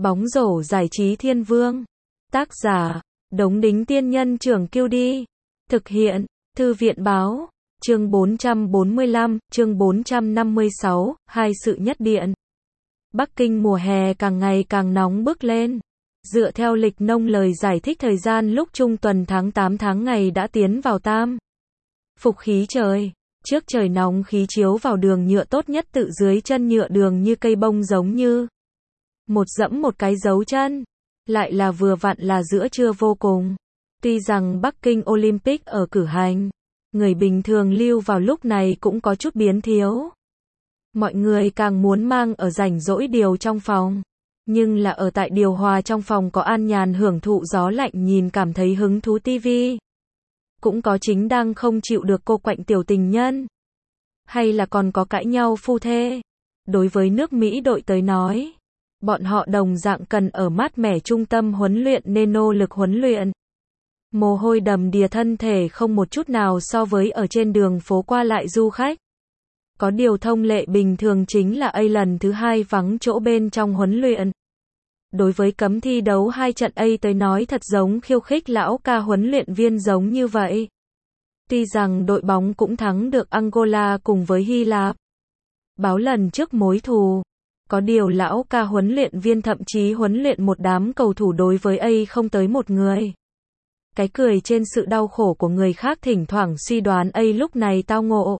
Bóng rổ giải trí thiên vương. Tác giả, Đống Đính Tiên Nhân Trưởng Kiêu Đi. Thực hiện, Thư viện Báo. Chương 445, chương 456, hai sự nhất điện. Bắc Kinh mùa hè càng ngày càng nóng bức lên. Dựa theo lịch nông lời giải thích thời gian lúc trung tuần tháng 8 tháng ngày đã tiến vào tam phục khí trời. Trước trời nóng khí chiếu vào đường nhựa tốt nhất tự dưới chân nhựa đường như cây bông giống như một dẫm một cái dấu chân. Lại là vừa vặn là giữa trưa vô cùng. Tuy rằng Bắc Kinh Olympic ở cử hành, người bình thường lưu vào lúc này cũng có chút biến thiếu. Mọi người càng muốn mang ở rảnh rỗi điều trong phòng. Nhưng là ở tại điều hòa trong phòng có an nhàn hưởng thụ gió lạnh nhìn cảm thấy hứng thú tivi. Cũng có chính đang không chịu được cô quạnh tiểu tình nhân. Hay là còn có cãi nhau phu thê. Đối với nước Mỹ đội tới nói, bọn họ đồng dạng cần ở mát mẻ trung tâm huấn luyện nên nỗ lực huấn luyện. Mồ hôi đầm đìa thân thể không một chút nào so với ở trên đường phố qua lại du khách. Có điều thông lệ bình thường chính là A lần thứ hai vắng chỗ bên trong huấn luyện. Đối với cấm thi đấu 2 trận A tới nói thật giống khiêu khích lão ca huấn luyện viên giống như vậy. Tuy rằng đội bóng cũng thắng được Angola cùng với Hy Lạp. Báo lần trước mối thù. Có điều lão ca huấn luyện viên thậm chí huấn luyện một đám cầu thủ đối với A không tới một người. Cái cười trên sự đau khổ của người khác thỉnh thoảng suy đoán A lúc này tao ngộ.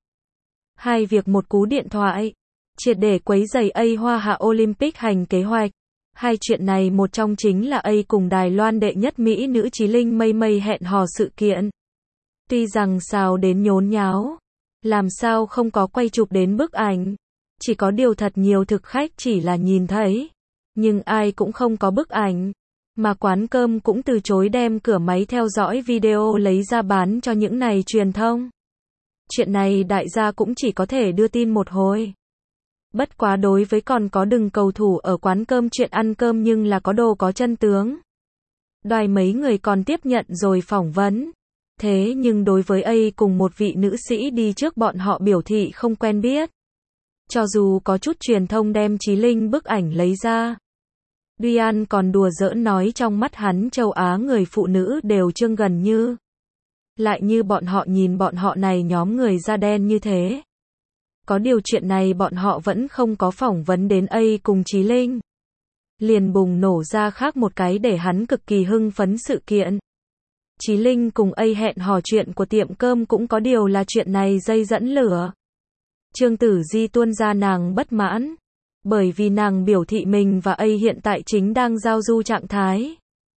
Hai việc một cú điện thoại. Triệt để quấy rầy A Hoa Hạ Olympic hành kế hoạch. Hai chuyện này một trong chính là A cùng Đài Loan đệ nhất Mỹ nữ Chí Linh Mây Mây hẹn hò sự kiện. Tuy rằng xào đến nhốn nháo. Làm sao không có quay chụp đến bức ảnh. Chỉ có điều thật nhiều thực khách chỉ là nhìn thấy. Nhưng ai cũng không có bức ảnh. Mà quán cơm cũng từ chối đem cửa máy theo dõi video lấy ra bán cho những này truyền thông. Chuyện này đại gia cũng chỉ có thể đưa tin một hồi. Bất quá đối với còn có đừng cầu thủ ở quán cơm chuyện ăn cơm nhưng là có đồ có chân tướng. Đoài mấy người còn tiếp nhận rồi phỏng vấn. Thế nhưng đối với A cùng một vị nữ sĩ đi trước bọn họ biểu thị không quen biết. Cho dù có chút truyền thông đem Chí Linh bức ảnh lấy ra. Duyan còn đùa giỡn nói trong mắt hắn châu Á người phụ nữ đều trương gần như. Lại như bọn họ nhìn bọn họ này nhóm người da đen như thế. Có điều chuyện này bọn họ vẫn không có phỏng vấn đến A cùng Chí Linh. Liền bùng nổ ra khác một cái để hắn cực kỳ hưng phấn sự kiện. Chí Linh cùng A hẹn hò chuyện của tiệm cơm cũng có điều là chuyện này dây dẫn lửa. Trương Tử Di tuôn ra nàng bất mãn. Bởi vì nàng biểu thị mình và A hiện tại chính đang giao du trạng thái.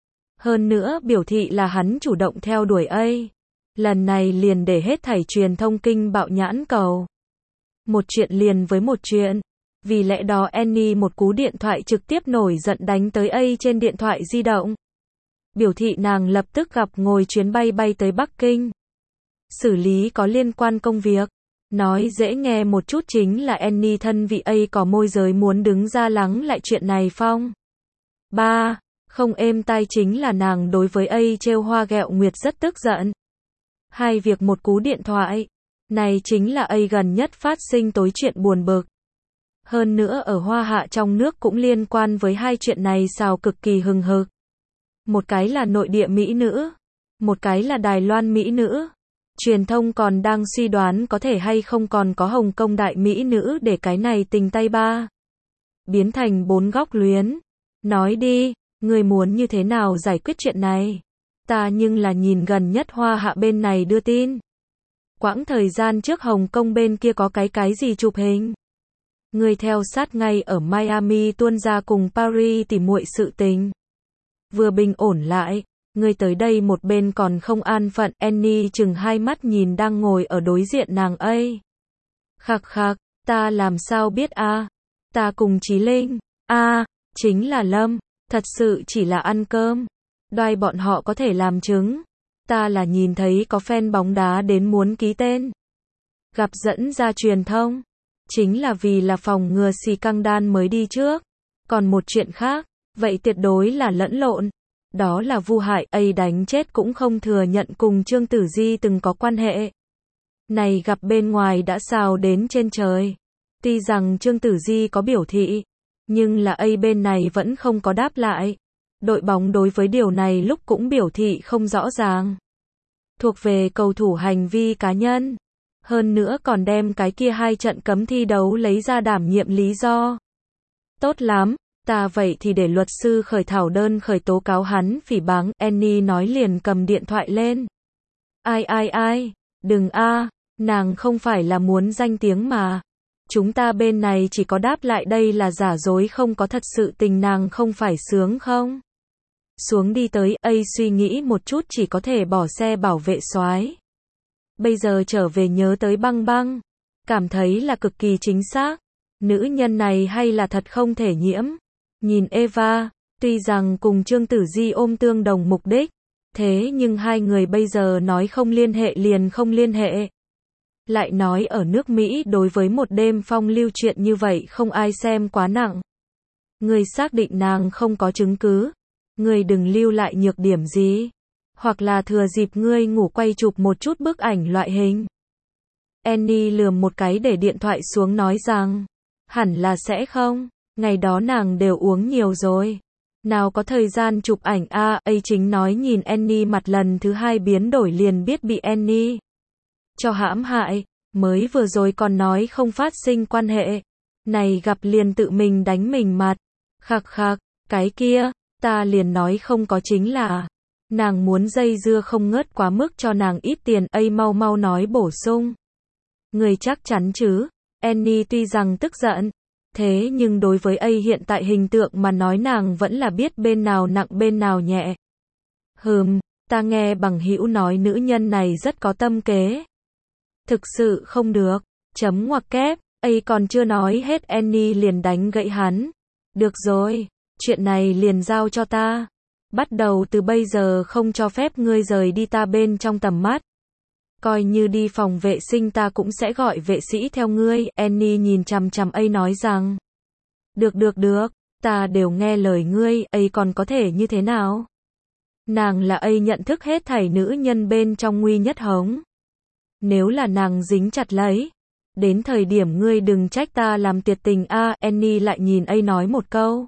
Hơn nữa biểu thị là hắn chủ động theo đuổi A. Lần này liền để hết thảy truyền thông kinh bạo nhãn cầu. Một chuyện liền với một chuyện. Vì lẽ đó Annie một cú điện thoại trực tiếp nổi giận đánh tới A trên điện thoại di động. Biểu thị nàng lập tức gặp ngồi chuyến bay bay tới Bắc Kinh. Xử lý có liên quan công việc. Nói dễ nghe một chút chính là Annie thân vị A có môi giới muốn đứng ra lắng lại chuyện này phong. 3. Không êm tai chính là nàng đối với A trêu hoa ghẹo nguyệt rất tức giận. Hai việc một cú điện thoại. Này chính là A gần nhất phát sinh tối chuyện buồn bực. Hơn nữa ở Hoa Hạ trong nước cũng liên quan với hai chuyện này xào cực kỳ hừng hực. Một cái là nội địa Mỹ nữ. Một cái là Đài Loan Mỹ nữ. Truyền thông còn đang suy đoán có thể hay không còn có Hồng Kông đại Mỹ nữ để cái này tình tay ba. Biến thành 4 góc luyến. Nói đi, người muốn như thế nào giải quyết chuyện này? Ta nhưng là nhìn gần nhất Hoa Hạ bên này đưa tin. Quãng thời gian trước Hồng Kông bên kia có cái gì chụp hình. Người theo sát ngay ở Miami tuôn ra cùng Paris tỉ muội sự tình. Vừa bình ổn lại. Người tới đây một bên còn không an phận. Annie chừng hai mắt nhìn đang ngồi ở đối diện nàng A. Khạc khạc, ta làm sao biết a? Ta cùng Chí Linh. Chính là Lâm. Thật sự chỉ là ăn cơm. Đoài bọn họ có thể làm chứng. Ta là nhìn thấy có fan bóng đá đến muốn ký tên. Gặp dẫn ra truyền thông. Chính là vì là phòng ngừa xì căng đan mới đi trước. Còn một chuyện khác, vậy tuyệt đối là lẫn lộn. Đó là Vu Hải A đánh chết cũng không thừa nhận cùng Trương Tử Di từng có quan hệ. Này gặp bên ngoài đã xào đến trên trời. Tuy rằng Trương Tử Di có biểu thị, Nhưng là A bên này vẫn không có đáp lại. Đội bóng đối với điều này lúc cũng biểu thị không rõ ràng. Thuộc về cầu thủ hành vi cá nhân. Hơn nữa còn đem cái kia 2 trận cấm thi đấu lấy ra đảm nhiệm lý do. Tốt lắm, ta vậy thì để luật sư khởi thảo đơn khởi tố cáo hắn phỉ báng, Annie nói liền cầm điện thoại lên. Ai, đừng nàng không phải là muốn danh tiếng mà. Chúng ta bên này chỉ có đáp lại đây là giả dối không có thật sự tình, nàng không phải sướng không? Xuống đi tới, A suy nghĩ một chút chỉ có thể bỏ xe bảo vệ soái. Bây giờ trở về nhớ tới băng băng, cảm thấy là cực kỳ chính xác. Nữ nhân này hay là thật không thể nhiễm. Nhìn Eva, tuy rằng cùng Trương Tử Di ôm tương đồng mục đích, thế nhưng hai người bây giờ nói không liên hệ liền không liên hệ. Lại nói ở nước Mỹ đối với một đêm phong lưu chuyện như vậy không ai xem quá nặng. Người xác định nàng không có chứng cứ, người đừng lưu lại nhược điểm gì. Hoặc là thừa dịp ngươi ngủ quay chụp một chút bức ảnh loại hình. Annie lườm một cái để điện thoại xuống nói rằng, hẳn là sẽ không, ngày đó nàng đều uống nhiều rồi. Nào có thời gian chụp ảnh A chính nói nhìn Annie mặt lần thứ 2 biến đổi liền biết bị Annie cho hãm hại, mới vừa rồi còn nói không phát sinh quan hệ. Này gặp liền tự mình đánh mình mặt. Khạc, cái kia, ta liền nói không có chính là. Nàng muốn dây dưa không ngớt quá mức cho nàng ít tiền, mau nói bổ sung. Người chắc chắn chứ? Annie tuy rằng tức giận, thế nhưng đối với A hiện tại hình tượng mà nói nàng vẫn là biết bên nào nặng bên nào nhẹ. Ta nghe bằng hữu nói nữ nhân này rất có tâm kế. Thực sự không được. Chấm ngoặc kép, A còn chưa nói hết Annie liền đánh gãy hắn. Được rồi, chuyện này liền giao cho ta. Bắt đầu từ bây giờ không cho phép ngươi rời đi ta bên trong tầm mắt. Coi như đi phòng vệ sinh ta cũng sẽ gọi vệ sĩ theo ngươi. Annie nhìn chằm chằm A nói rằng. Được, ta đều nghe lời ngươi, A còn có thể như thế nào? Nàng là A nhận thức hết thảy nữ nhân bên trong nguy nhất hống. Nếu là nàng dính chặt lấy, đến thời điểm ngươi đừng trách ta làm tuyệt tình Annie lại nhìn A nói một câu.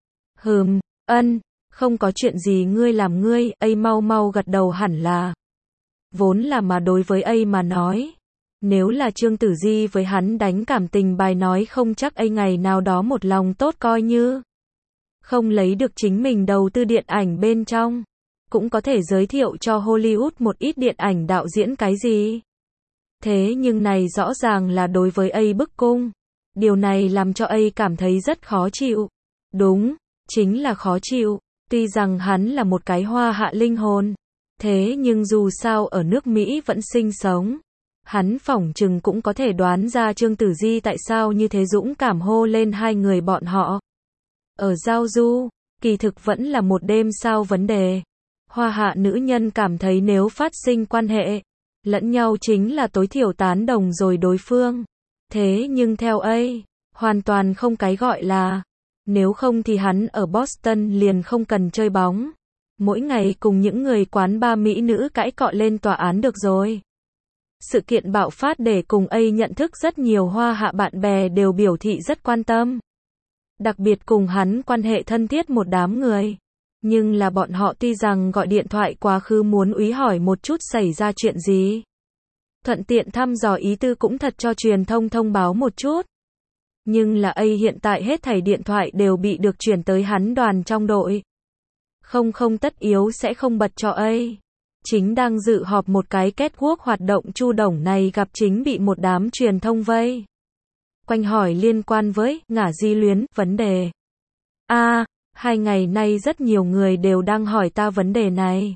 Không có chuyện gì ngươi làm ngươi, A mau gật đầu hẳn là. Vốn là mà đối với A mà nói. Nếu là Trương Tử Di với hắn đánh cảm tình bài nói không chắc A ngày nào đó một lòng tốt coi như. Không lấy được chính mình đầu tư điện ảnh bên trong. Cũng có thể giới thiệu cho Hollywood một ít điện ảnh đạo diễn cái gì. Thế nhưng này rõ ràng là đối với A bức cung. Điều này làm cho A cảm thấy rất khó chịu. Đúng, chính là khó chịu. Tuy rằng hắn là một cái hoa hạ linh hồn. Thế nhưng dù sao ở nước Mỹ vẫn sinh sống. Hắn phỏng chừng cũng có thể đoán ra Trương Tử Di tại sao như thế dũng cảm hô lên hai người bọn họ. Ở giao du, kỳ thực vẫn là một đêm sao vấn đề. Hoa hạ nữ nhân cảm thấy nếu phát sinh quan hệ lẫn nhau chính là tối thiểu tán đồng rồi đối phương. Thế nhưng theo A, hoàn toàn không cái gọi là. Nếu không thì hắn ở Boston liền không cần chơi bóng. Mỗi ngày cùng những người quán bar mỹ nữ cãi cọ lên tòa án được rồi. Sự kiện bạo phát để cùng A nhận thức rất nhiều hoa hạ bạn bè đều biểu thị rất quan tâm. Đặc biệt cùng hắn quan hệ thân thiết một đám người. Nhưng là bọn họ tuy rằng gọi điện thoại quá khứ muốn úy hỏi một chút xảy ra chuyện gì. Thuận tiện thăm dò ý tư cũng thật cho truyền thông thông báo một chút. Nhưng là A hiện tại hết thảy điện thoại đều bị được chuyển tới hắn đoàn trong đội. Không tất yếu sẽ không bật cho A. Chính đang dự họp một cái catwalk hoạt động Chu Đồng này gặp chính bị một đám truyền thông vây quanh hỏi liên quan với ngả di luyến vấn đề. 2 ngày nay rất nhiều người đều đang hỏi ta vấn đề này.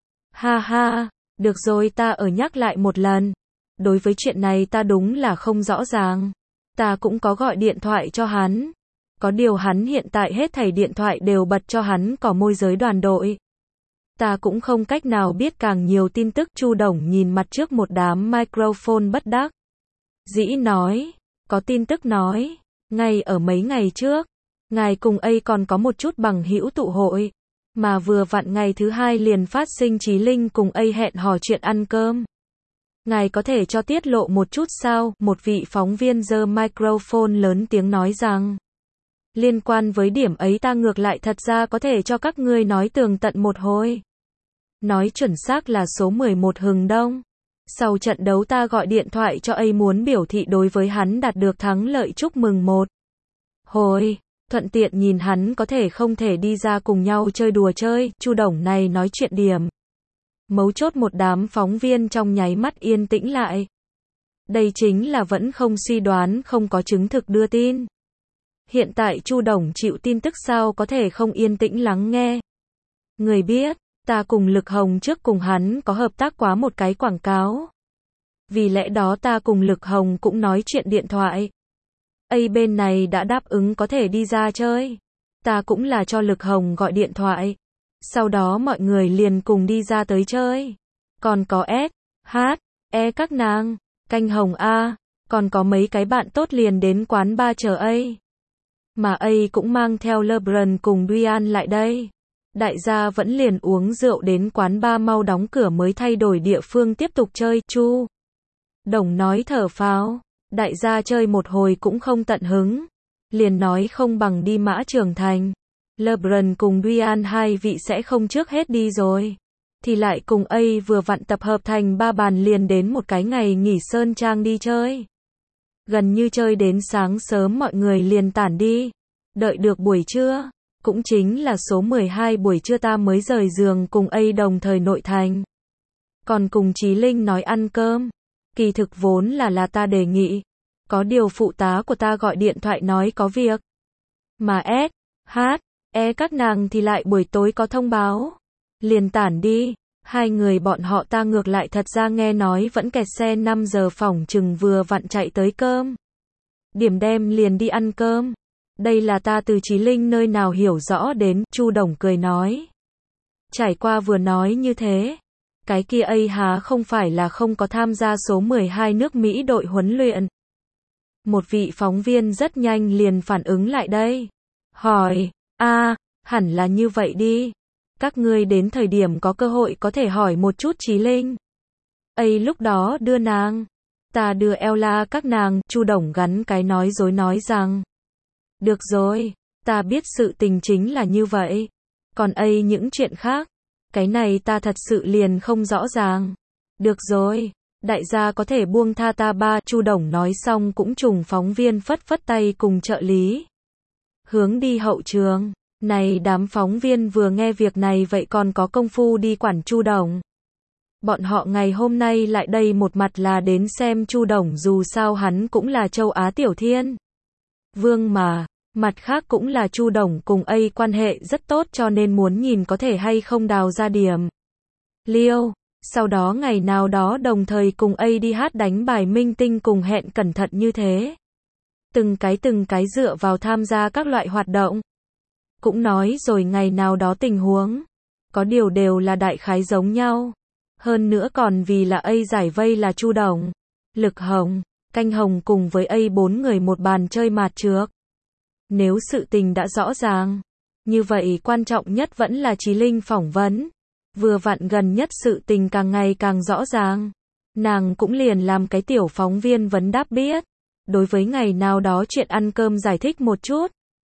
Ha, được rồi ta ở nhắc lại một lần. Đối với chuyện này ta đúng là không rõ ràng. Ta cũng có gọi điện thoại cho hắn. Có điều hắn hiện tại hết thảy điện thoại đều bật cho hắn có môi giới đoàn đội. Ta cũng không cách nào biết càng nhiều tin tức. Chu Đồng nhìn mặt trước một đám microphone bất đắc dĩ nói. Có tin tức nói. Ngay ở mấy ngày trước. Ngài cùng A còn có một chút bằng hữu tụ hội. Mà vừa vặn ngày thứ 2 liền phát sinh Chí Linh cùng A hẹn hò chuyện ăn cơm. Ngài có thể cho tiết lộ một chút sao? Một vị phóng viên giơ microphone lớn tiếng nói rằng. Liên quan với điểm ấy ta ngược lại thật ra có thể cho các ngươi nói tường tận một hồi. Nói chuẩn xác là số 11 Hừng Đông. Sau trận đấu ta gọi điện thoại cho A muốn biểu thị đối với hắn đạt được thắng lợi chúc mừng một hồi. Thuận tiện nhìn hắn có thể không thể đi ra cùng nhau chơi đùa chơi. Chu Đồng này nói chuyện điểm mấu chốt một đám phóng viên trong nháy mắt yên tĩnh lại. Đây chính là vẫn không suy đoán không có chứng thực đưa tin. Hiện tại Chu Đồng chịu tin tức sao có thể không yên tĩnh lắng nghe. Người biết, ta cùng Lực Hồng trước cùng hắn có hợp tác quá một cái quảng cáo. Vì lẽ đó ta cùng Lực Hồng cũng nói chuyện điện thoại. A bên này đã đáp ứng có thể đi ra chơi. Ta cũng là cho Lực Hồng gọi điện thoại. Sau đó mọi người liền cùng đi ra tới chơi. Còn có S, H, E các nàng, Canh Hồng A, còn có mấy cái bạn tốt liền đến quán bar chờ A. Mà A cũng mang theo LeBron cùng Duan lại đây. Đại gia vẫn liền uống rượu đến quán bar mau đóng cửa mới thay đổi địa phương tiếp tục chơi. Chu Đồng nói thở phào. Đại gia chơi một hồi cũng không tận hứng. Liền nói không bằng đi Mã Trường Thành. LeBron cùng Duan hai vị sẽ không trước hết đi rồi. Thì lại cùng A vừa vặn tập hợp thành ba bàn liền đến một cái ngày nghỉ Sơn Trang đi chơi. Gần như chơi đến sáng sớm mọi người liền tản đi. Đợi được buổi trưa. Cũng chính là số 12 buổi trưa ta mới rời giường cùng A đồng thời nội thành. Còn cùng Chí Linh nói ăn cơm. Kỳ thực vốn là ta đề nghị. Có điều phụ tá của ta gọi điện thoại nói có việc. Mà S, H, E các nàng thì lại buổi tối có thông báo. Liền tản đi. Hai người bọn họ ta ngược lại thật ra nghe nói vẫn kẹt xe 5 giờ phỏng chừng vừa vặn chạy tới cơm. Điểm đem liền đi ăn cơm. Đây là ta từ Chí Linh nơi nào hiểu rõ đến, Chu Đồng cười nói. Trải qua vừa nói như thế. Cái kia A há không phải là không có tham gia số 12 nước Mỹ đội huấn luyện. Một vị phóng viên rất nhanh liền phản ứng lại đây. Hỏi, hẳn là như vậy đi. Các ngươi đến thời điểm có cơ hội có thể hỏi một chút Chí Linh. A lúc đó đưa nàng. Ta đưa Ella các nàng, Chu Đồng gắn cái nói dối nói rằng. Được rồi, ta biết sự tình chính là như vậy. Còn A những chuyện khác. Cái này ta thật sự liền không rõ ràng. Được rồi, đại gia có thể buông tha ta ba. Chu Đồng nói xong cũng trùng phóng viên phất phất tay cùng trợ lý. Hướng đi hậu trường. Này đám phóng viên vừa nghe việc này vậy còn có công phu đi quản Chu Đồng. Bọn họ ngày hôm nay lại đây một mặt là đến xem Chu Đồng dù sao hắn cũng là châu Á Tiểu Thiên Vương mà. Mặt khác cũng là Chu Đồng cùng A quan hệ rất tốt cho nên muốn nhìn có thể hay không đào ra điểm liêu. Sau đó ngày nào đó đồng thời cùng A đi hát đánh bài minh tinh cùng hẹn cẩn thận như thế. Từng cái dựa vào tham gia các loại hoạt động. Cũng nói rồi ngày nào đó tình huống. Có điều đều là đại khái giống nhau. Hơn nữa còn vì là A giải vây là Chu Đồng, Lực Hồng, Canh Hồng cùng với A 4 người một bàn chơi mạt trược. Nếu sự tình đã rõ ràng, như vậy quan trọng nhất vẫn là Chí Linh phỏng vấn. Vừa vặn gần nhất sự tình càng ngày càng rõ ràng. Nàng cũng liền làm cái tiểu phóng viên vấn đáp biết. Đối với ngày nào đó chuyện ăn cơm giải thích một chút.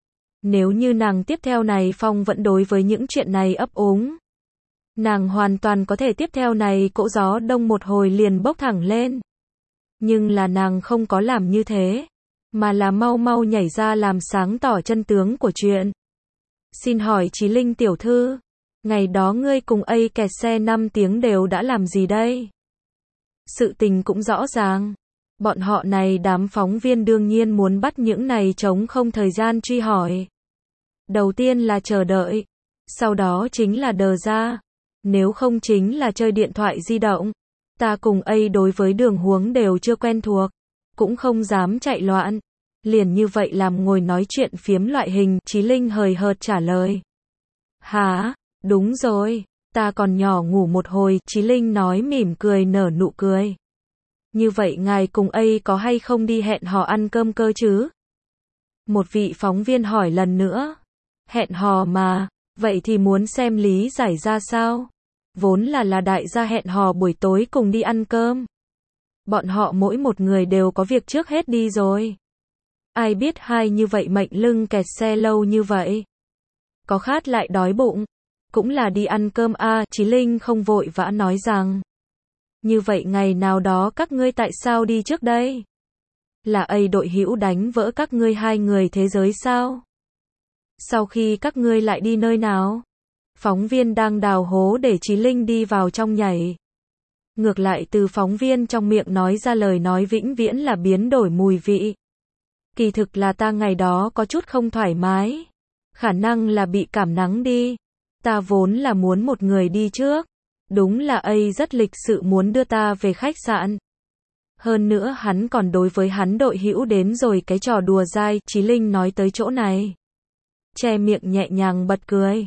Nếu như nàng tiếp theo này phong vẫn đối với những chuyện này ấp úng. Nàng hoàn toàn có thể tiếp theo này cỗ gió đông một hồi liền bốc thẳng lên. Nhưng là nàng không có làm như thế. Mà là mau mau nhảy ra làm sáng tỏ chân tướng của chuyện. Xin hỏi Chí Linh tiểu thư. Ngày đó ngươi cùng A kẹt xe 5 tiếng đều đã làm gì đây? Sự tình cũng rõ ràng. Bọn họ này đám phóng viên đương nhiên muốn bắt những này trống không thời gian truy hỏi. Đầu tiên là chờ đợi. Sau đó chính là đờ ra. Nếu không chính là chơi điện thoại di động. Ta cùng A đối với đường huống đều chưa quen thuộc. Cũng không dám chạy loạn. Liền như vậy làm ngồi nói chuyện phiếm loại hình. Chí Linh hời hợt trả lời. Hả? Đúng rồi. Ta còn nhỏ ngủ một hồi. Chí Linh nói mỉm cười nở nụ cười. Như vậy ngài cùng A có hay không đi hẹn hò ăn cơm cơ chứ? Một vị phóng viên hỏi lần nữa. Hẹn hò mà. Vậy thì muốn xem lý giải ra sao? Vốn là đại gia hẹn hò buổi tối cùng đi ăn cơm. Bọn họ mỗi một người đều có việc trước hết đi rồi. Ai biết hai như vậy mệnh lưng kẹt xe lâu như vậy. Có khát lại đói bụng. Cũng là đi ăn cơm a, Chí Linh không vội vã nói rằng. Như vậy ngày nào đó các ngươi tại sao đi trước đây? Là ấy đội hữu đánh vỡ các ngươi hai người thế giới sao? Sau khi các ngươi lại đi nơi nào? Phóng viên đang đào hố để Chí Linh đi vào trong nhảy. Ngược lại từ phóng viên trong miệng nói ra lời nói vĩnh viễn là biến đổi mùi vị. Kỳ thực là ta ngày đó có chút không thoải mái. Khả năng là bị cảm nắng đi. Ta vốn là muốn một người đi trước. Đúng là ấy rất lịch sự muốn đưa ta về khách sạn. Hơn nữa hắn còn đối với hắn đội hữu đến rồi cái trò đùa dai. Chí Linh nói tới chỗ này. Che miệng nhẹ nhàng bật cười.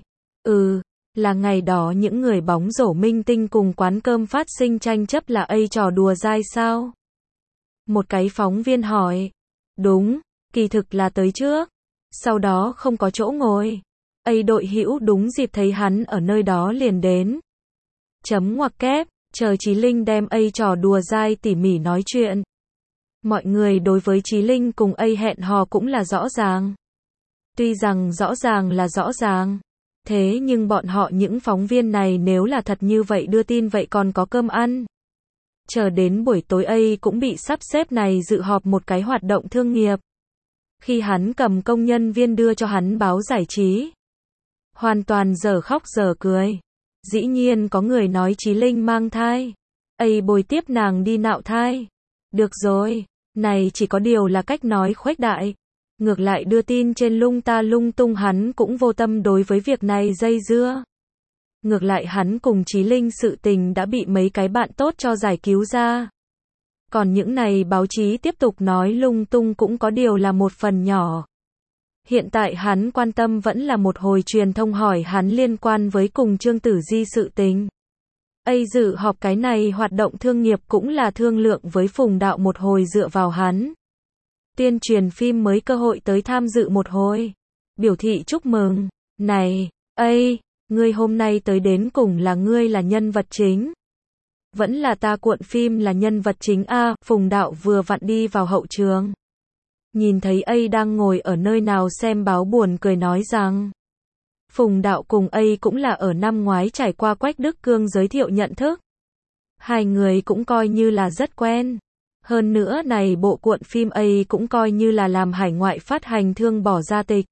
Là ngày đó những người bóng rổ minh tinh cùng quán cơm phát sinh tranh chấp là ấy trò đùa dai sao? Một cái phóng viên hỏi. Đúng, kỳ thực là tới trước. Sau đó không có chỗ ngồi. Ấy đội hữu đúng dịp thấy hắn ở nơi đó liền đến. Chấm ngoặc kép, chờ Chí Linh đem ấy trò đùa dai tỉ mỉ nói chuyện. Mọi người đối với Chí Linh cùng ấy hẹn hò cũng là rõ ràng. Tuy rằng rõ ràng là rõ ràng. Thế nhưng bọn họ những phóng viên này nếu là thật như vậy đưa tin vậy còn có cơm ăn. Chờ đến buổi tối ấy cũng bị sắp xếp này dự họp một cái hoạt động thương nghiệp. Khi hắn cầm công nhân viên đưa cho hắn báo giải trí. Hoàn toàn dở khóc dở cười. Dĩ nhiên có người nói Chí Linh mang thai. Ấy bồi tiếp nàng đi nạo thai. Được rồi, này chỉ có điều là cách nói khuếch đại. Ngược lại đưa tin trên lung ta lung tung hắn cũng vô tâm đối với việc này dây dưa. Ngược lại hắn cùng Chí Linh sự tình đã bị mấy cái bạn tốt cho giải cứu ra. Còn những này báo chí tiếp tục nói lung tung cũng có điều là một phần nhỏ. Hiện tại hắn quan tâm vẫn là một hồi truyền thông hỏi hắn liên quan với cùng Trương Tử Di sự tình. Ấy dự họp cái này hoạt động thương nghiệp cũng là thương lượng với Phùng Đạo một hồi dựa vào hắn. Tuyên truyền phim mới cơ hội tới tham dự một hồi. Biểu thị chúc mừng. Này, ngươi hôm nay tới đến cùng là ngươi là nhân vật chính. Vẫn là ta cuộn phim là nhân vật chính a. Phùng Đạo vừa vặn đi vào hậu trường. Nhìn thấy đang ngồi ở nơi nào xem báo buồn cười nói rằng. Phùng Đạo cùng cũng là ở năm ngoái trải qua Quách Đức Cương giới thiệu nhận thức. Hai người cũng coi như là rất quen. Hơn nữa này bộ cuộn phim cũng coi như là làm hải ngoại phát hành thương bỏ ra tịch.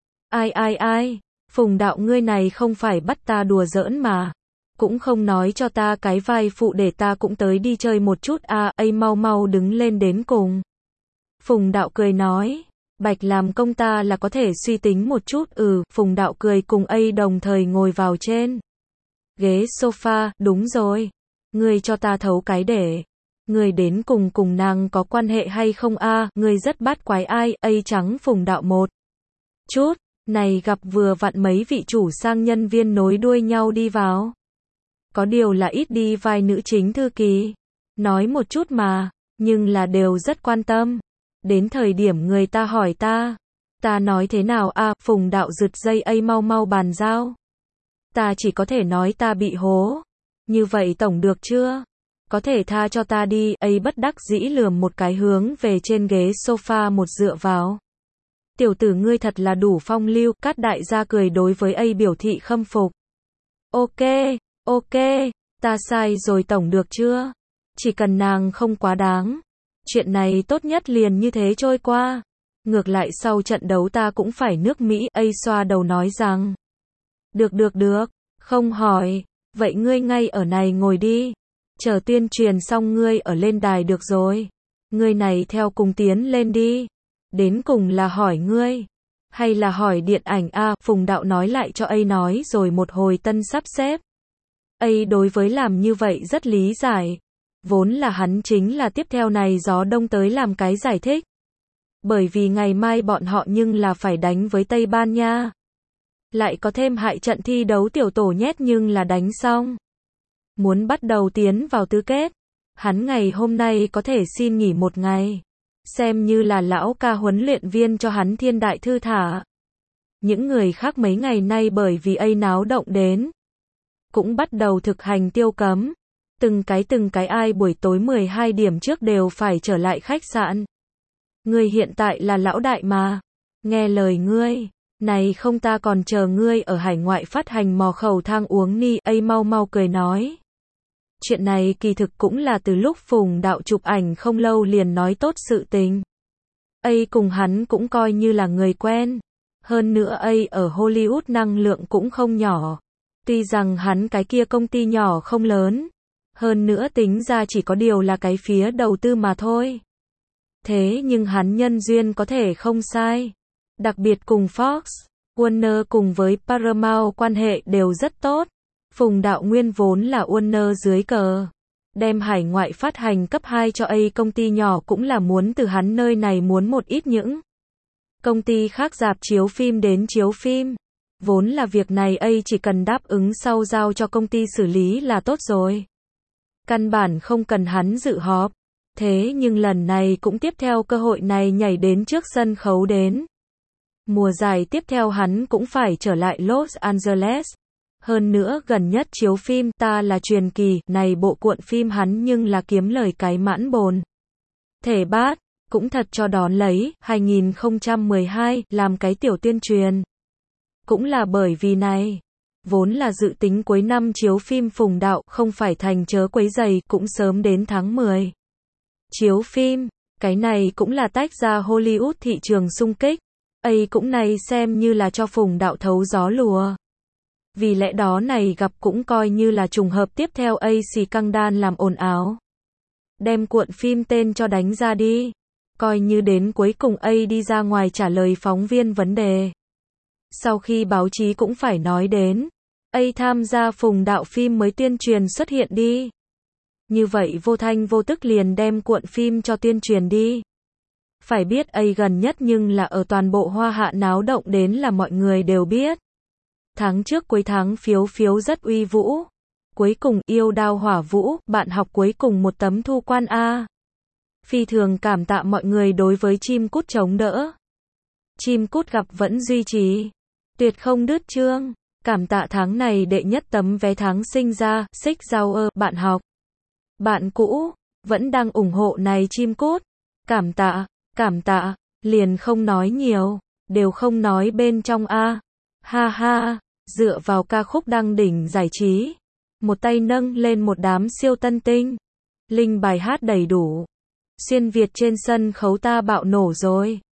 Ai, Phùng Đạo ngươi này không phải bắt ta đùa giỡn mà. Cũng không nói cho ta cái vai phụ để ta cũng tới đi chơi một chút mau mau đứng lên đến cùng. Phùng Đạo cười nói, bạch làm công ta là có thể suy tính một chút. Phùng Đạo cười cùng đồng thời ngồi vào trên ghế sofa. Đúng rồi, ngươi cho ta thấu cái để. Ngươi đến cùng nàng có quan hệ hay không ngươi rất bắt quái ai trắng Phùng Đạo một chút, này gặp vừa vặn mấy vị chủ sang nhân viên nối đuôi nhau đi vào. Có điều là ít đi vai nữ chính thư ký. Nói một chút mà, nhưng là đều rất quan tâm. Đến thời điểm người ta hỏi ta nói thế nào Phùng Đạo giật dây mau mau bàn giao. Ta chỉ có thể nói ta bị hố. Như vậy tổng được chưa? Có thể tha cho ta đi. Bất đắc dĩ lườm một cái hướng về trên ghế sofa một dựa vào. Tiểu tử ngươi thật là đủ phong lưu. Cát đại gia cười đối với biểu thị khâm phục. Ok, ta sai rồi tổng được chưa? Chỉ cần nàng không quá đáng. Chuyện này tốt nhất liền như thế trôi qua. Ngược lại sau trận đấu ta cũng phải nước Mỹ. Xoa đầu nói rằng. Được, không hỏi. Vậy ngươi ngay ở này ngồi đi. Chờ tuyên truyền xong ngươi ở lên đài được rồi. Ngươi này theo cùng tiến lên đi. Đến cùng là hỏi ngươi. Hay là hỏi điện ảnh Phùng Đạo nói lại cho nói rồi một hồi tân sắp xếp. Đối với làm như vậy rất lý giải. Vốn là hắn chính là tiếp theo này gió đông tới làm cái giải thích. Bởi vì ngày mai bọn họ nhưng là phải đánh với Tây Ban Nha. Lại có thêm hại trận thi đấu tiểu tổ nhét nhưng là đánh xong. Muốn bắt đầu tiến vào tứ kết. Hắn ngày hôm nay có thể xin nghỉ một ngày. Xem như là lão ca huấn luyện viên cho hắn thiên đại thư thả. Những người khác mấy ngày nay bởi vì náo động đến. Cũng bắt đầu thực hành tiêu cấm. Từng cái ai buổi tối 12 điểm trước đều phải trở lại khách sạn. Ngươi hiện tại là lão đại mà. Nghe lời ngươi. Này không ta còn chờ ngươi ở hải ngoại phát hành mò khẩu thang uống ni. Ây mau mau cười nói. Chuyện này kỳ thực cũng là từ lúc Phùng Đạo chụp ảnh không lâu liền nói tốt sự tình. Ây cùng hắn cũng coi như là người quen. Hơn nữa Ây ở Hollywood năng lượng cũng không nhỏ. Tuy rằng hắn cái kia công ty nhỏ không lớn. Hơn nữa tính ra chỉ có điều là cái phía đầu tư mà thôi. Thế nhưng hắn nhân duyên có thể không sai. Đặc biệt cùng Fox, Warner cùng với Paramount quan hệ đều rất tốt. Phùng Đạo nguyên vốn là Warner dưới cờ. Đem hải ngoại phát hành cấp 2 cho A công ty nhỏ cũng là muốn từ hắn nơi này muốn một ít những công ty khác rạp chiếu phim đến chiếu phim. Vốn là việc này A chỉ cần đáp ứng sau giao cho công ty xử lý là tốt rồi. Căn bản không cần hắn dự họp. Thế nhưng lần này cũng tiếp theo cơ hội này nhảy đến trước sân khấu đến. Mùa giải tiếp theo hắn cũng phải trở lại Los Angeles. Hơn nữa gần nhất chiếu phim Ta là truyền kỳ, này bộ cuộn phim hắn nhưng là kiếm lời cái mãn bồn. Thể bát, cũng thật cho đón lấy, 2012, làm cái tiểu tuyên truyền. Cũng là bởi vì này, vốn là dự tính cuối năm chiếu phim Phùng Đạo, không phải thành chớ quấy giày, cũng sớm đến tháng 10. Chiếu phim, cái này cũng là tách ra Hollywood thị trường xung kích. Ấy cũng này xem như là cho Phùng Đạo thấu gió lùa. Vì lẽ đó này gặp cũng coi như là trùng hợp tiếp theo AC căng đan làm ồn áo. Đem cuộn phim tên cho đánh ra đi. Coi như đến cuối cùng A đi ra ngoài trả lời phóng viên vấn đề. Sau khi báo chí cũng phải nói đến. A tham gia Phùng Đạo phim mới tuyên truyền xuất hiện đi. Như vậy vô thanh vô tức liền đem cuộn phim cho tuyên truyền đi. Phải biết A gần nhất nhưng là ở toàn bộ Hoa Hạ náo động đến là mọi người đều biết. Tháng trước cuối tháng phiếu rất uy vũ. Cuối cùng Yêu Đao Hỏa Vũ, bạn học cuối cùng một tấm thu quan A. Phi thường cảm tạ mọi người đối với chim cút chống đỡ. Chim cút gặp vẫn duy trì. Tuyệt không đứt chương. Cảm tạ tháng này đệ nhất tấm vé tháng sinh ra, Xích Giao ơ, bạn học. Bạn cũ, vẫn đang ủng hộ này chim cút. Cảm tạ, liền không nói nhiều, đều không nói bên trong A. Ha ha, dựa vào ca khúc đăng đỉnh giải trí. Một tay nâng lên một đám siêu tân tinh. Linh bài hát đầy đủ. Xuyên Việt trên sân khấu ta bạo nổ rồi.